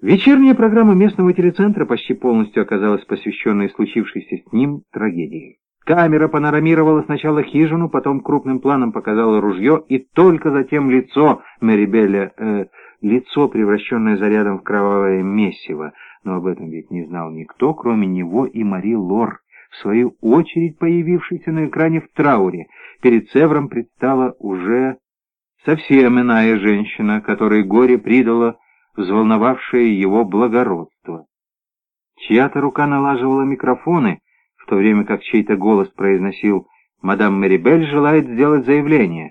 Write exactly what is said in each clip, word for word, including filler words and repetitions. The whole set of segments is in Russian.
Вечерняя программа местного телецентра почти полностью оказалась посвященной случившейся с ним трагедии. Камера панорамировала сначала хижину, потом крупным планом показала ружье и только затем лицо Мерибеля, э, лицо, превращенное зарядом в кровавое месиво. Но об этом ведь не знал никто, кроме него и Мари Лор, в свою очередь появившейся на экране в трауре. Перед Севром предстала уже совсем иная женщина, которой горе придало взволновавшее его благородство. Чья-то рука налаживала микрофоны, в то время как чей-то голос произносил «Мадам Мерибель желает сделать заявление».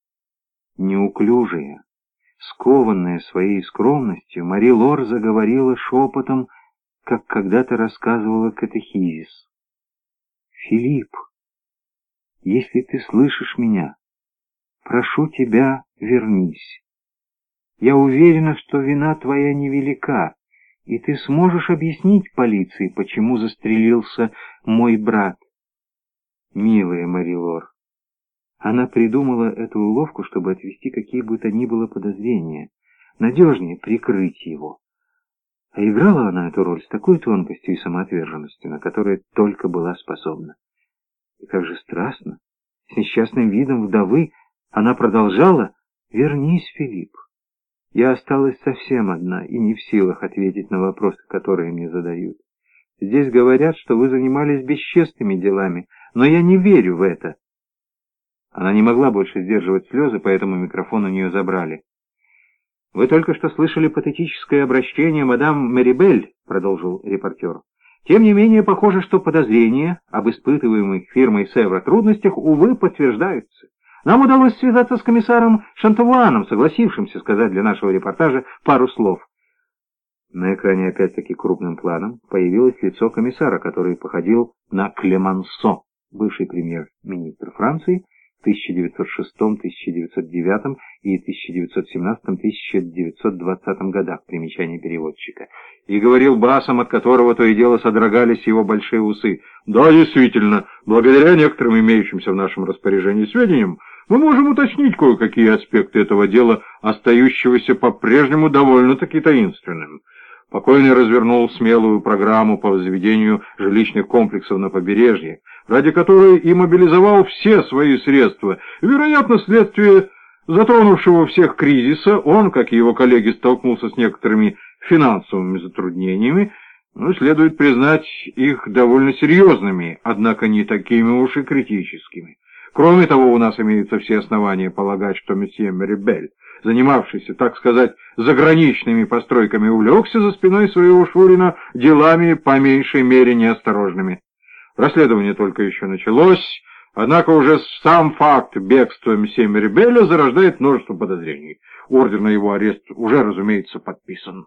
Неуклюжая, скованная своей скромностью, Мари Лор заговорила шепотом, как когда-то рассказывала катехизис. «Филипп, если ты слышишь меня, прошу тебя, вернись. Я уверена, что вина твоя невелика, и ты сможешь объяснить полиции, почему застрелился мой брат». Милая Мари Лор. Она придумала эту уловку, чтобы отвести какие бы то ни было подозрения, надежнее прикрыть его. А играла она эту роль с такой тонкостью и самоотверженностью, на которую только была способна. И как же страстно, с несчастным видом вдовы, она продолжала: «Вернись, Филипп. Я осталась совсем одна и не в силах ответить на вопросы, которые мне задают. Здесь говорят, что вы занимались бесчестными делами, но я не верю в это». Она не могла больше сдерживать слезы, поэтому микрофон у нее забрали. «Вы только что слышали патетическое обращение мадам Мерибель», — продолжил репортер. «Тем не менее, похоже, что подозрения об испытываемых фирмой Севра трудностях, увы, подтверждаются. Нам удалось связаться с комиссаром Шантавуаном, согласившимся сказать для нашего репортажа пару слов». На экране опять-таки крупным планом появилось лицо комиссара, который походил на Клемансо, бывший премьер-министр Франции, в тысяча девятьсот шестом — тысяча девятьсот девятом и тысяча девятьсот семнадцатом — тысяча девятьсот двадцатом годах, примечание переводчика, и говорил басом, от которого то и дело содрогались его большие усы: «Да, действительно, благодаря некоторым имеющимся в нашем распоряжении сведениям, мы можем уточнить кое-какие аспекты этого дела, остающегося по-прежнему довольно-таки таинственным. Покойный развернул смелую программу по возведению жилищных комплексов на побережье, ради которой и мобилизовал все свои средства. Вероятно, вследствие затронувшего всех кризиса, он, как и его коллеги, столкнулся с некоторыми финансовыми затруднениями, но следует признать их довольно серьезными, однако не такими уж и критическими. Кроме того, у нас имеются все основания полагать, что месье Мерибель, занимавшийся, так сказать, заграничными постройками, увлекся за спиной своего Шурина делами по меньшей мере неосторожными. Расследование только еще началось, однако уже сам факт бегства месье Мерибеля зарождает множество подозрений. Ордер на его арест уже, разумеется, подписан».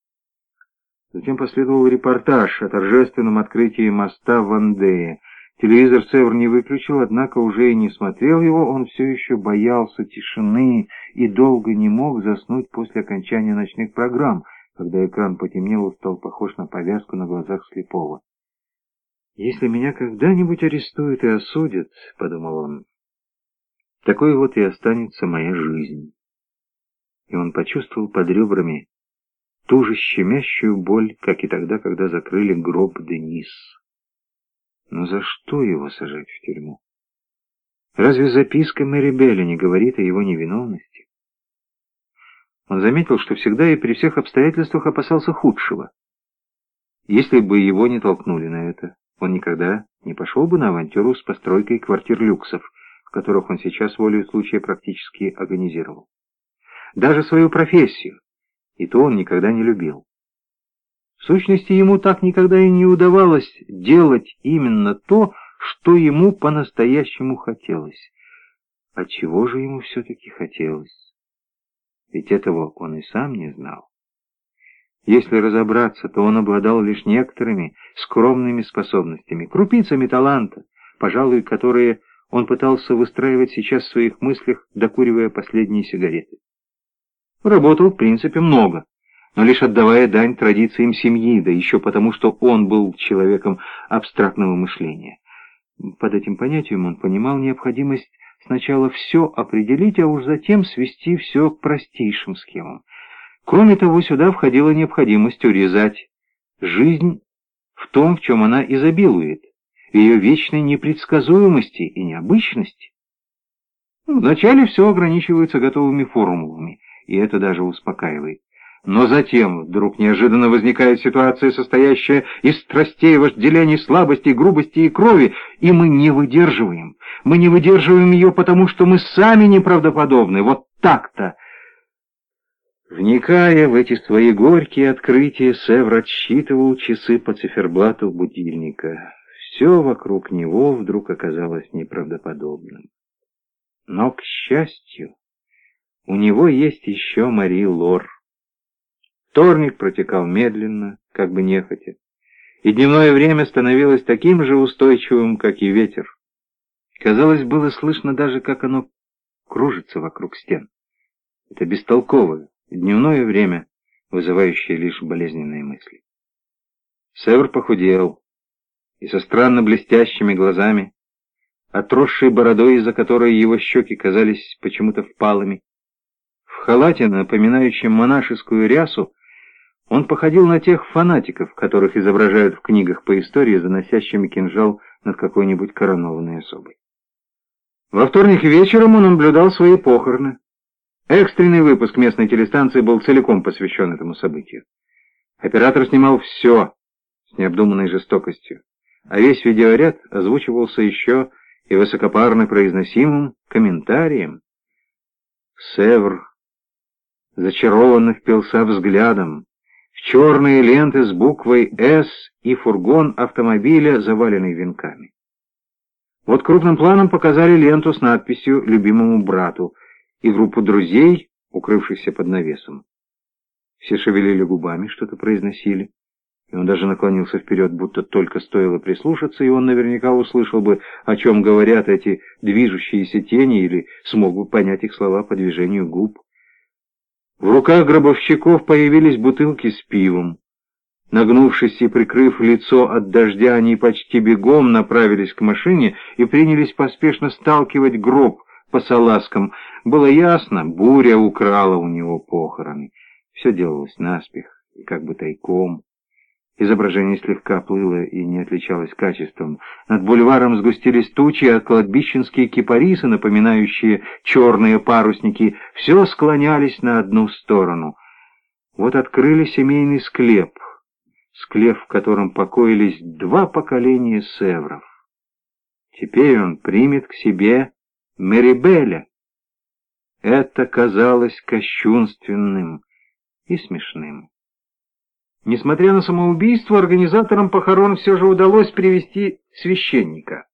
Затем последовал репортаж о торжественном открытии моста в Вандее. Телевизор Севр не выключил, однако уже и не смотрел его, он все еще боялся тишины и долго не мог заснуть после окончания ночных программ, когда экран потемнел и стал похож на повязку на глазах слепого. «Если меня когда-нибудь арестуют и осудят, — подумал он, — такой вот и останется моя жизнь». И он почувствовал под ребрами ту же щемящую боль, как и тогда, когда закрыли гроб Денис. Но за что его сажать в тюрьму? Разве записка Мерибеля не говорит о его невиновности? Он заметил, что всегда и при всех обстоятельствах опасался худшего. Если бы его не толкнули на это, он никогда не пошел бы на авантюру с постройкой квартир люксов, в которых он сейчас волею случая практически агонизировал. Даже свою профессию, и то он никогда не любил. В сущности, ему так никогда и не удавалось делать именно то, что ему по-настоящему хотелось. А чего же ему все-таки хотелось? Ведь этого он и сам не знал. Если разобраться, то он обладал лишь некоторыми скромными способностями, крупицами таланта, пожалуй, которые он пытался выстраивать сейчас в своих мыслях, докуривая последние сигареты. Работал, в принципе, много, но лишь отдавая дань традициям семьи, да еще потому, что он был человеком абстрактного мышления. Под этим понятием он понимал необходимость сначала все определить, а уж затем свести все к простейшим схемам. Кроме того, сюда входила необходимость урезать жизнь в том, в чем она изобилует, в ее вечной непредсказуемости и необычности. Вначале все ограничивается готовыми формулами, и это даже успокаивает. Но затем вдруг неожиданно возникает ситуация, состоящая из страстей, вожделений, слабости, грубости и крови, и мы не выдерживаем. Мы не выдерживаем ее, потому что мы сами неправдоподобны. Вот так-то. Вникая в эти свои горькие открытия, Севр отсчитывал часы по циферблату будильника. Все вокруг него вдруг оказалось неправдоподобным. Но, к счастью, у него есть еще Мари Лор. Вторник протекал медленно, как бы нехотя, и дневное время становилось таким же устойчивым, как и ветер. Казалось, было слышно даже, как оно кружится вокруг стен. Это бестолковое дневное время, вызывающее лишь болезненные мысли. Севр похудел, и со странно блестящими глазами, отросшей бородой, из-за которой его щеки казались почему-то впалыми, в халате, напоминающем монашескую рясу, он походил на тех фанатиков, которых изображают в книгах по истории, заносящими кинжал над какой-нибудь коронованной особой. Во вторник вечером он наблюдал свои похороны. Экстренный выпуск местной телестанции был целиком посвящен этому событию. Оператор снимал все с необдуманной жестокостью, а весь видеоряд озвучивался еще и высокопарно произносимым комментарием. Севр зачарованно впился взглядом в черные ленты с буквой «С» и фургон автомобиля, заваленный венками. Вот крупным планом показали ленту с надписью «Любимому брату» и группу друзей, укрывшихся под навесом. Все шевелили губами, что-то произносили, и он даже наклонился вперед, будто только стоило прислушаться, и он наверняка услышал бы, о чем говорят эти движущиеся тени, или смог бы понять их слова по движению губ. В руках гробовщиков появились бутылки с пивом. Нагнувшись и прикрыв лицо от дождя, они почти бегом направились к машине и принялись поспешно сталкивать гроб по салазкам. Было ясно, буря украла у него похороны. Все делалось наспех и как бы тайком. Изображение слегка плыло и не отличалось качеством. Над бульваром сгустились тучи, а кладбищенские кипарисы, напоминающие черные парусники, все склонялись на одну сторону. Вот открыли семейный склеп, склеп, в котором покоились два поколения Севров. Теперь он примет к себе Мерибеля. Это казалось кощунственным и смешным. Несмотря на самоубийство, организаторам похорон все же удалось привести священника.